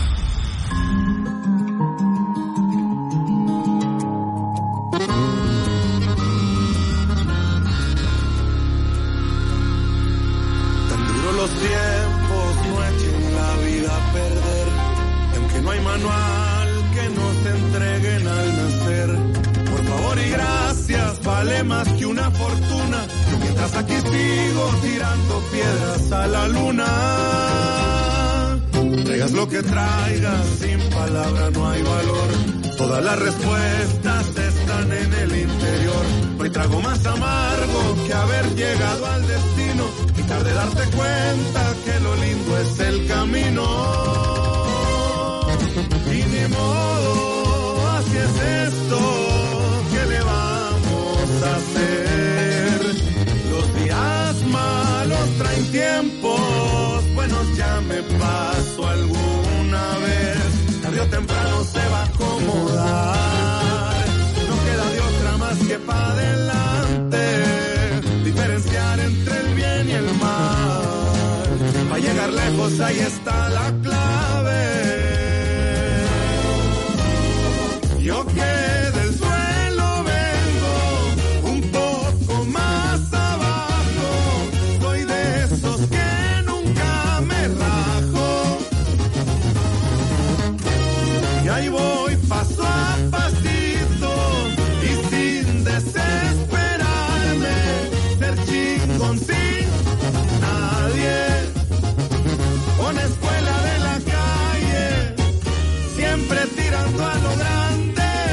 [SPEAKER 8] Tan duros los tiempos, no echen la vida a perder. Y aunque no hay manual que nos entreguen al nacer, por favor y gracias, vale más que una fortuna. Mientras aquí sigo tirando piedras a la luna. Traigas lo que traigas, sin palabra no hay valor. Todas las respuestas están en el interior. No hay trago más amargo que haber llegado al destino y tarde darte cuenta que lo lindo es el camino. Y ni modo, así es esto. ¿Qué le vamos a hacer? Los días malos traen tiempos buenos, ya me paso alguna vez. Tarde o temprano se va a acomodar. No queda de otra más que para adelante. Diferenciar entre el bien y el mal. Para llegar lejos ahí está la clave. Yo que del suelo vengo un poco más abajo, soy de esos que nunca me rajo. Y ahí voy paso a pasito y sin desesperarme, ser chingón sin nadie. Una escuela de la calle, siempre tirando a lo grande.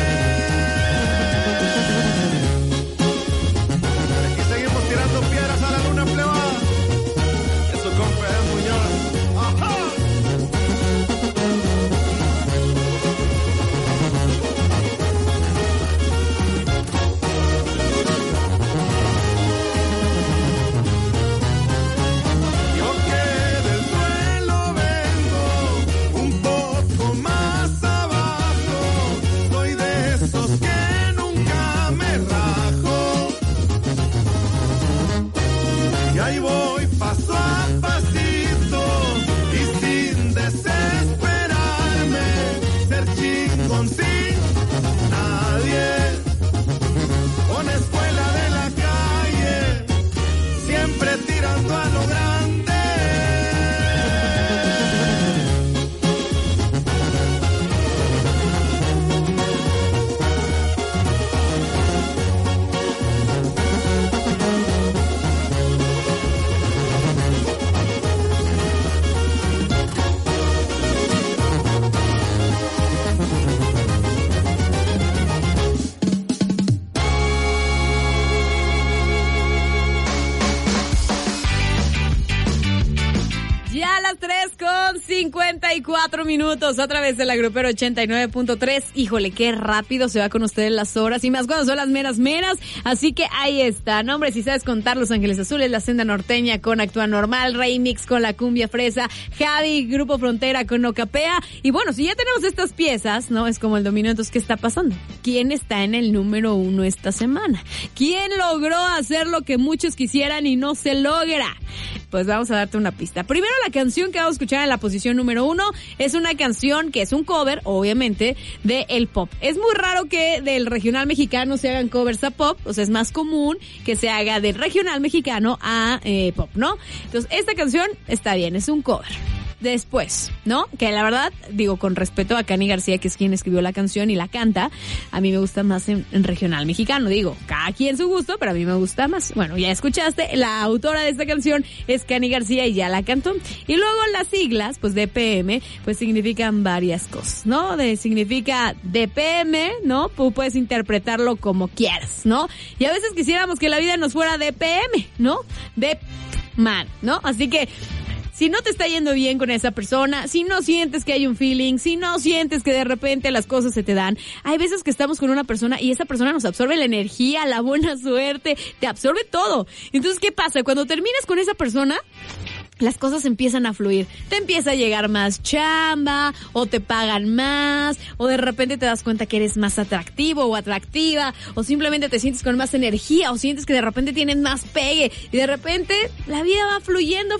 [SPEAKER 8] Tirando piedras a la luna, pleba. Eso con Eder Muñoz. ¡Ajá! Yo que del suelo vengo un poco más abajo, soy de esos que nunca me rajo. Y ahí voy paso a pasito y sin desesperarme, ser chingón sin nadie. Una escuela de la calle, siempre tirando a lo grande.
[SPEAKER 3] Ya a las 3:54 a través de la Grupero 89.3. Híjole, qué rápido se va con ustedes las horas, y más cuando son las meras. Así que ahí está. No, hombre, si sabes contar, Los Ángeles Azules, La Senda Norteña con Actúa Normal, Remix con La Cumbia Fresa, Javi, Grupo Frontera con No Capea. Y bueno, si ya tenemos estas piezas, ¿no? Es como el dominó. Entonces, ¿qué está pasando? ¿Quién está en el número 1 esta semana? ¿Quién logró hacer lo que muchos quisieran y no se logra? Pues vamos a darte una pista. Primero, la canción que vamos a escuchar en la posición número 1 es una canción que es un cover, obviamente, de el pop. Es muy raro que del regional mexicano se hagan covers a pop, o sea, es más común que se haga del regional mexicano a pop, ¿no? Entonces, esta canción está bien, es un cover. Después, ¿no? Que la verdad, digo, con respeto a Cani García, que es quien escribió la canción y la canta, a mí me gusta más en regional mexicano. Digo, cada quien su gusto, pero a mí me gusta más. Bueno, ya escuchaste, la autora de esta canción es Cani García y ya la cantó. Y luego las siglas, pues DPM, pues significan varias cosas, ¿no? Significa DPM, ¿no? Tú puedes interpretarlo como quieras, ¿no? Y a veces quisiéramos que la vida nos fuera DPM, ¿no? De man, ¿no? Así que si no te está yendo bien con esa persona, si no sientes que hay un feeling, si no sientes que de repente las cosas se te dan, hay veces que estamos con una persona y esa persona nos absorbe la energía, la buena suerte, te absorbe todo. Entonces, ¿qué pasa? Cuando terminas con esa persona, las cosas empiezan a fluir. Te empieza a llegar más chamba, o te pagan más, o de repente te das cuenta que eres más atractivo o atractiva, o simplemente te sientes con más energía, o sientes que de repente tienes más pegue, y de repente la vida va fluyendo,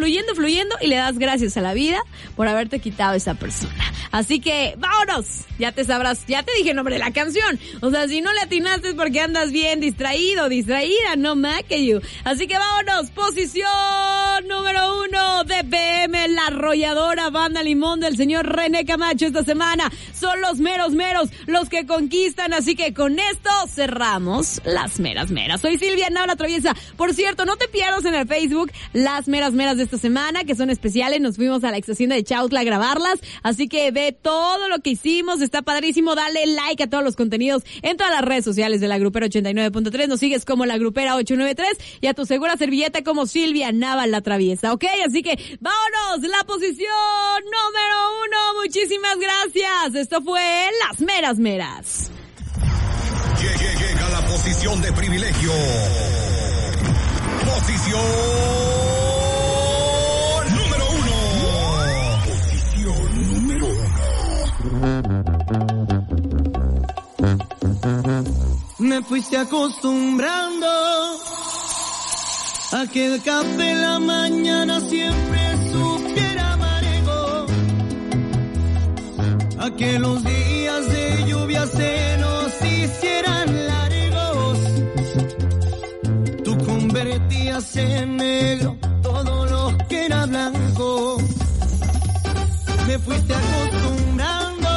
[SPEAKER 3] y le das gracias a la vida por haberte quitado esa persona. Así que, vámonos, ya te sabrás, ya te dije el nombre de la canción. O sea, si no le atinaste es porque andas bien distraído, distraída, no más que you. Así que vámonos, posición número 1, DPM, la arrolladora banda Limón del señor René Camacho esta semana. Son los meros los que conquistan, así que con esto cerramos las meras. Soy Silvia Nava, la traviesa. Por cierto, no te pierdas en el Facebook las meras de esta semana, que son especiales. Nos fuimos a la ex hacienda de Chautla a grabarlas, así que ve todo lo que hicimos, está padrísimo. Dale like a todos los contenidos en todas las redes sociales de la Grupera 89.3. Nos sigues como la Grupera 893 y a tu segura servilleta como Silvia Nava, la traviesa. Ok, así que vámonos, la posición número 1. Muchísimas gracias. Esto fue las meras.
[SPEAKER 1] Llega la posición de privilegio. Posición número 1. Posición número 1.
[SPEAKER 5] Me fuiste acostumbrando a que el café en la mañana siempre supiera amargo, a que los días de lluvia se nos hicieran largos. Tú convertías en negro todo lo que era blanco. Me fuiste acostumbrando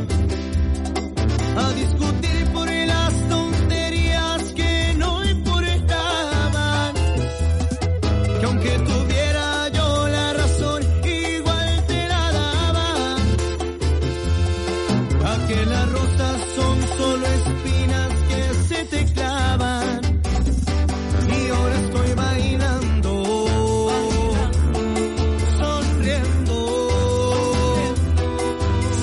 [SPEAKER 5] a discutir por las tonterías que no importaban, que aunque tuviera yo la razón, igual te la daba, a que las rosas son solo espinas que se te clavan, y ahora estoy bailando, sonriendo,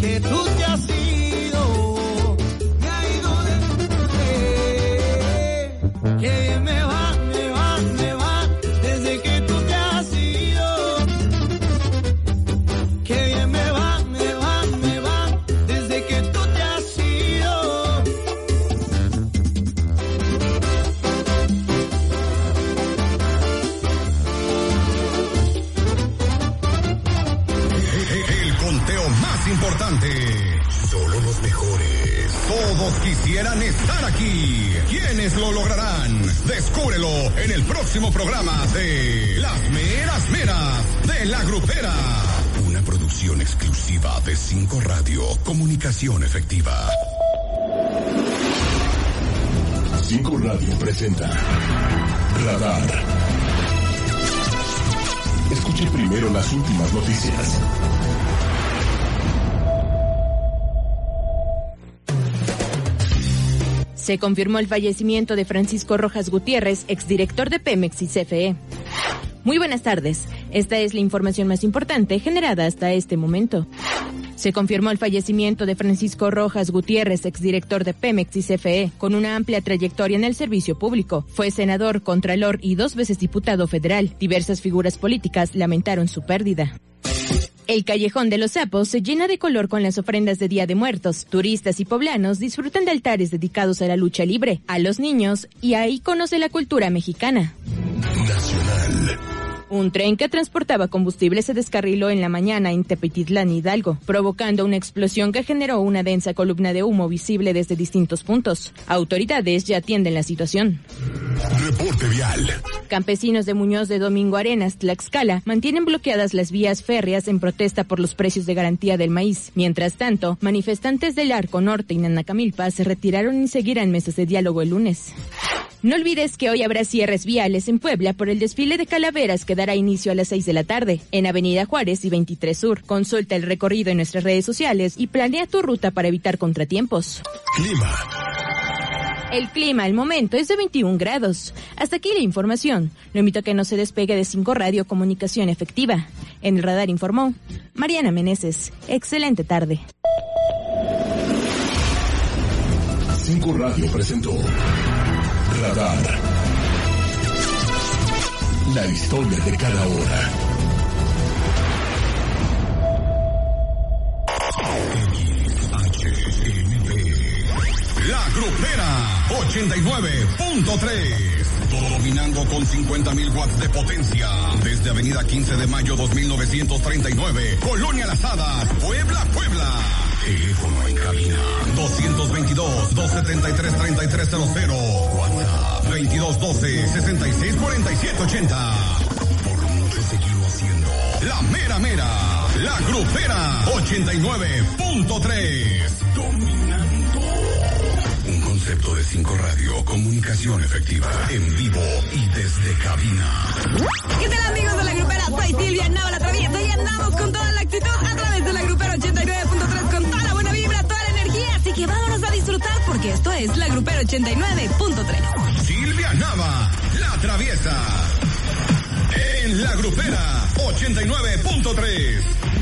[SPEAKER 5] que tú te has ido, me ha ido de que bien me va, desde que tú te has ido. Que bien me va, desde que tú te has ido.
[SPEAKER 1] El conteo más importante. Solo los mejores. Todos quisieran estar aquí. ¿Quiénes lo lograrán? Descúbrelo en el próximo programa de Las Meras Meras de la Grupera. Una producción exclusiva de 5 Radio. Comunicación efectiva.
[SPEAKER 10] 5 Radio presenta Radar. Escuche primero las últimas noticias.
[SPEAKER 12] Se confirmó el fallecimiento de Francisco Rojas Gutiérrez, exdirector de Pemex y CFE. Muy buenas tardes. Esta es la información más importante generada hasta este momento. Se confirmó el fallecimiento de Francisco Rojas Gutiérrez, exdirector de Pemex y CFE, con una amplia trayectoria en el servicio público. Fue senador, contralor y 2 veces diputado federal. Diversas figuras políticas lamentaron su pérdida. El Callejón de los Sapos se llena de color con las ofrendas de Día de Muertos. Turistas y poblanos disfrutan de altares dedicados a la lucha libre, a los niños y a íconos de la cultura mexicana.
[SPEAKER 10] Nacional.
[SPEAKER 12] Un tren que transportaba combustible se descarriló en la mañana en Tepetitlán, Hidalgo, provocando una explosión que generó una densa columna de humo visible desde distintos puntos. Autoridades ya atienden la situación.
[SPEAKER 10] Reporte vial.
[SPEAKER 12] Campesinos de Muñoz de Domingo Arenas, Tlaxcala, mantienen bloqueadas las vías férreas en protesta por los precios de garantía del maíz. Mientras tanto, manifestantes del Arco Norte y Nanacamilpa se retiraron y seguirán mesas de diálogo el lunes. No olvides que hoy habrá cierres viales en Puebla por el desfile de calaveras que dará inicio a las 6 de la tarde en Avenida Juárez y 23 Sur. Consulta el recorrido en nuestras redes sociales y planea tu ruta para evitar contratiempos.
[SPEAKER 10] Clima.
[SPEAKER 12] El clima al momento es de 21 grados. Hasta aquí la información. Lo invito a que no se despegue de 5 Radio Comunicación Efectiva. En el radar informó Mariana Meneses. Excelente tarde.
[SPEAKER 10] 5 Radio presentó Radar. La historia de cada hora.
[SPEAKER 1] La Grupera 89.3. Dominando con 50,000 watts de potencia. Desde Avenida 15 de Mayo 2939. Colonia Las Hadas, Puebla. Teléfono en cabina 222-273-3300. WhatsApp 2212-664780. Por mucho seguimos haciendo la mera mera. La Grupera 89.3. Dominando. Un concepto de 5 Radio, comunicación efectiva, en vivo y desde cabina.
[SPEAKER 3] ¿Qué tal, amigos de la Grupera? Soy Silvia Nava, la Traviesa, y andamos con toda la actitud a través de la Grupera 89.3 con toda la buena vibra, toda la energía. Así que vámonos a disfrutar porque esto es la Grupera 89.3.
[SPEAKER 1] Silvia Nava, la Traviesa. En la Grupera 89.3.